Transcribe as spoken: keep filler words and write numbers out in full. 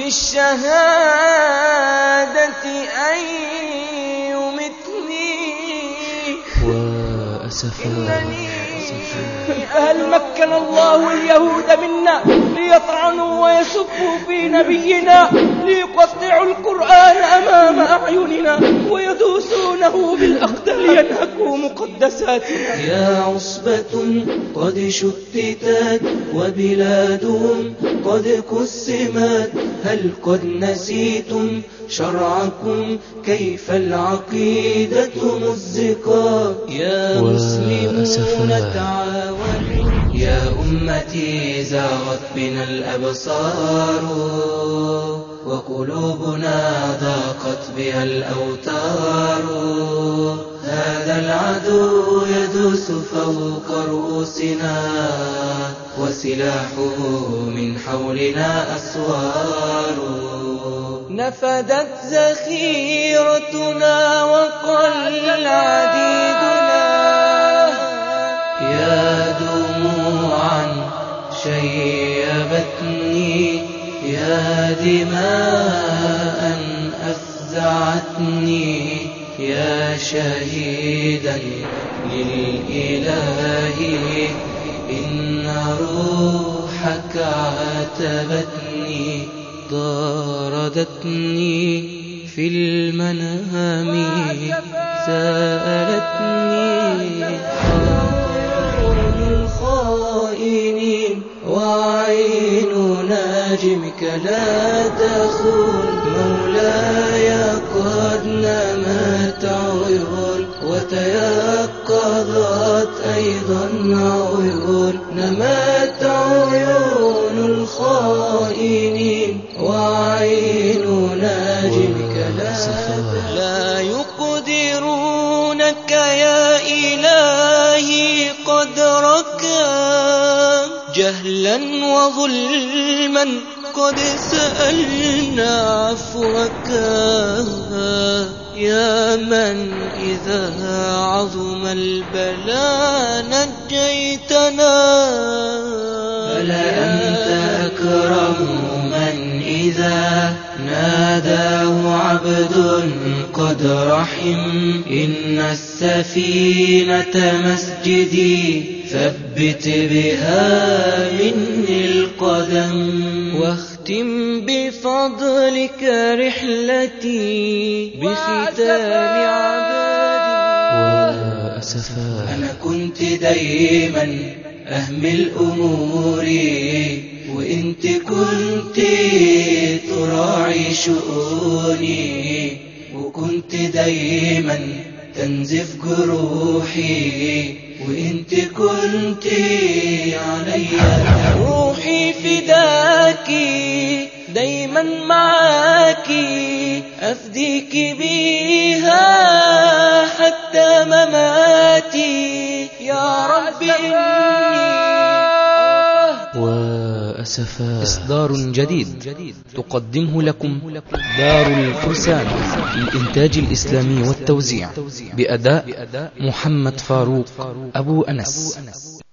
بالشهادة أن يمتني. وأسفا هل مكن الله اليهود منا ليطعنوا ويسبوا في نبينا، ليقطعوا القرآن أمام أعيننا ويدوسونه بالأقدام لينهكوا مقدساتنا؟ يا عصبة قد شتتت وبلادهم قد قسمت، هل قد نسيتم شرعكم كيف العقيدة مزقت؟ يا مسلمون تعاونوا، يا أمتي زاغت بنا الأبصار وقلوبنا ضاقت بها الأوتار. هذا العدو يدوس فوق رؤوسنا وسلاحه من حولنا أسوار. نفدت ذخيرتنا وقل عديدنا، يا دموعا شيبتني، يا دماء أفزعتني، يا شهيدا للإله إن روحك عاتبتني، طاردتني في المنام، سألتني عطر الخائنين وعين ناجمك لا تخون. مولاي قد نمت عيون وتيقظت أيضا عيون، نمت عيون الخائنين وعين ناجمك لا تخون. لا يقدرونك يا إلهي قدرك، جهلا وظلما قد سألنا عفوك. يا من إذا عظم البلاء نجيتنا، فلأنت أكرم من إذا ناداه عبد قد رحم. إن السفينة مسجدي ثبت بها مني القدم، واختم بفضلك رحلتي بختام عبادي. وأسفا أنا كنت دايما أهمل أموري، وإنت كنت تراعي شؤوني، وكنت دايما تنزف جروحي، وإنت كنت علي. روحي فداكي دايما معاكي، أفديك بيها حتى مماتي. يا رب إني وأسفا. إصدار جديد تقدمه لكم دار الفرسان للإنتاج الإسلامي والتوزيع، بأداء محمد فاروق أبو أنس.